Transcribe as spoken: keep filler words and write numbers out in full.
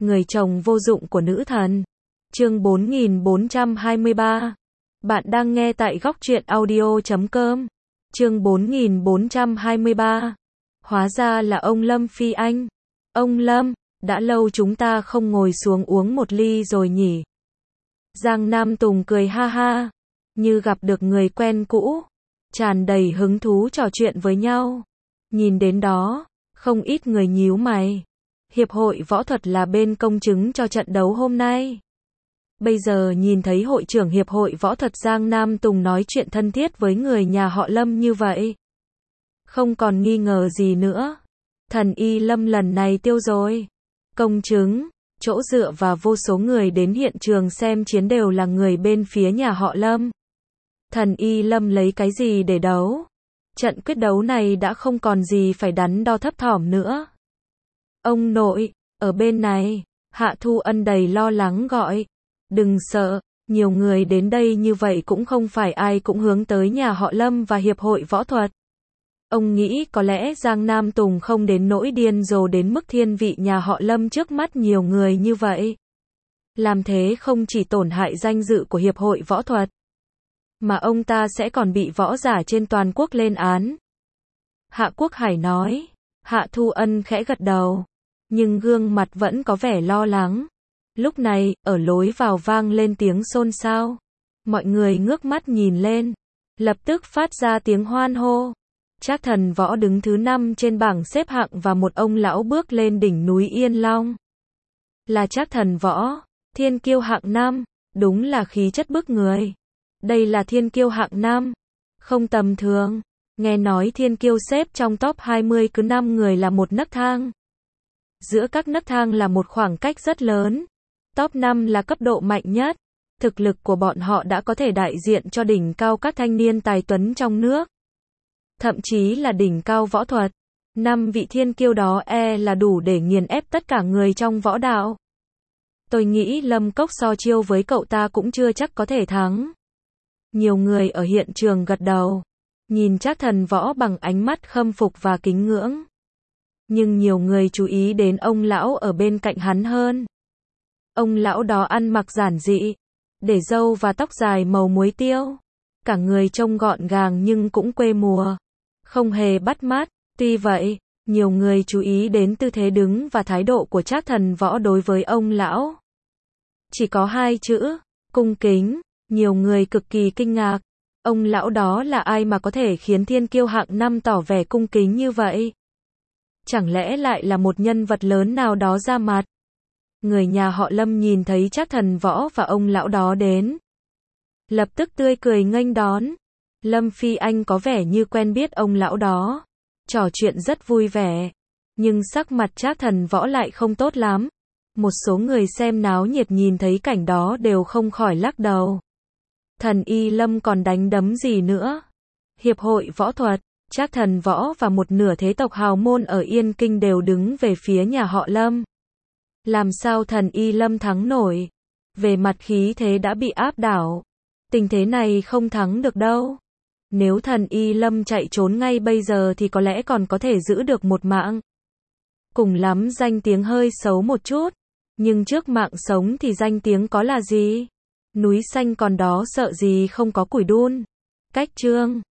Người chồng vô dụng của nữ thần. Chương bốn nghìn bốn trăm hai mươi ba. Bạn đang nghe tại góc truyện audio chấm com. Chương bốn nghìn bốn trăm hai mươi ba. Hóa ra là ông Lâm Phi Anh. Ông Lâm, đã lâu chúng ta không ngồi xuống uống một ly rồi nhỉ? Giang Nam Tùng cười ha ha, như gặp được người quen cũ, tràn đầy hứng thú trò chuyện với nhau. Nhìn đến đó, không ít người nhíu mày. Hiệp hội võ thuật là bên công chứng cho trận đấu hôm nay. Bây giờ nhìn thấy hội trưởng Hiệp hội võ thuật Giang Nam Tùng nói chuyện thân thiết với người nhà họ Lâm như vậy, không còn nghi ngờ gì nữa. Thần y Lâm lần này tiêu rồi. Công chứng, chỗ dựa và vô số người đến hiện trường xem chiến đều là người bên phía nhà họ Lâm. Thần y Lâm lấy cái gì để đấu? Trận quyết đấu này đã không còn gì phải đắn đo thấp thỏm nữa. Ông nội, ở bên này, Hạ Thu Ân đầy lo lắng gọi. Đừng sợ, nhiều người đến đây như vậy cũng không phải ai cũng hướng tới nhà họ Lâm và Hiệp hội võ thuật. Ông nghĩ có lẽ Giang Nam Tùng không đến nỗi điên rồ đến mức thiên vị nhà họ Lâm trước mắt nhiều người như vậy. Làm thế không chỉ tổn hại danh dự của Hiệp hội võ thuật, mà ông ta sẽ còn bị võ giả trên toàn quốc lên án. Hạ Quốc Hải nói. Hạ Thu Ân khẽ gật đầu, nhưng gương mặt vẫn có vẻ lo lắng. Lúc này, ở lối vào vang lên tiếng xôn xao. Mọi người ngước mắt nhìn lên, lập tức phát ra tiếng hoan hô. Trác Thần Võ đứng thứ năm trên bảng xếp hạng và một ông lão bước lên đỉnh núi Yên Long. Là Trác Thần Võ, thiên kiêu hạng năm, đúng là khí chất bức người. Đây là thiên kiêu hạng năm, không tầm thường. Nghe nói thiên kiêu xếp trong top hai mươi cứ năm người là một nấc thang. Giữa các nấc thang là một khoảng cách rất lớn. Top năm là cấp độ mạnh nhất. Thực lực của bọn họ đã có thể đại diện cho đỉnh cao các thanh niên tài tuấn trong nước. Thậm chí là đỉnh cao võ thuật. Năm vị thiên kiêu đó e là đủ để nghiền ép tất cả người trong võ đạo. Tôi nghĩ Lâm Cốc so chiêu với cậu ta cũng chưa chắc có thể thắng. Nhiều người ở hiện trường gật đầu, nhìn Trác Thần Võ bằng ánh mắt khâm phục và kính ngưỡng. Nhưng nhiều người chú ý đến ông lão ở bên cạnh hắn hơn. Ông lão đó ăn mặc giản dị, để râu và tóc dài màu muối tiêu. Cả người trông gọn gàng nhưng cũng quê mùa, không hề bắt mắt. Tuy vậy, nhiều người chú ý đến tư thế đứng và thái độ của Trác Thần Võ đối với ông lão. Chỉ có hai chữ, cung kính. Nhiều người cực kỳ kinh ngạc. Ông lão đó là ai mà có thể khiến thiên kiêu hạng năm tỏ vẻ cung kính như vậy? Chẳng lẽ lại là một nhân vật lớn nào đó ra mặt? Người nhà họ Lâm nhìn thấy Trác Thần Võ và ông lão đó đến, lập tức tươi cười nghênh đón. Lâm Phi Anh có vẻ như quen biết ông lão đó, trò chuyện rất vui vẻ. Nhưng sắc mặt Trác Thần Võ lại không tốt lắm. Một số người xem náo nhiệt nhìn thấy cảnh đó đều không khỏi lắc đầu. Thần y Lâm còn đánh đấm gì nữa? Hiệp hội võ thuật, Trác Thần Võ và một nửa thế tộc hào môn ở Yên Kinh đều đứng về phía nhà họ Lâm. Làm sao thần y Lâm thắng nổi? Về mặt khí thế đã bị áp đảo. Tình thế này không thắng được đâu. Nếu thần y Lâm chạy trốn ngay bây giờ thì có lẽ còn có thể giữ được một mạng. Cùng lắm danh tiếng hơi xấu một chút. Nhưng trước mạng sống thì danh tiếng có là gì? Núi xanh còn đó sợ gì không có củi đun. Cách chương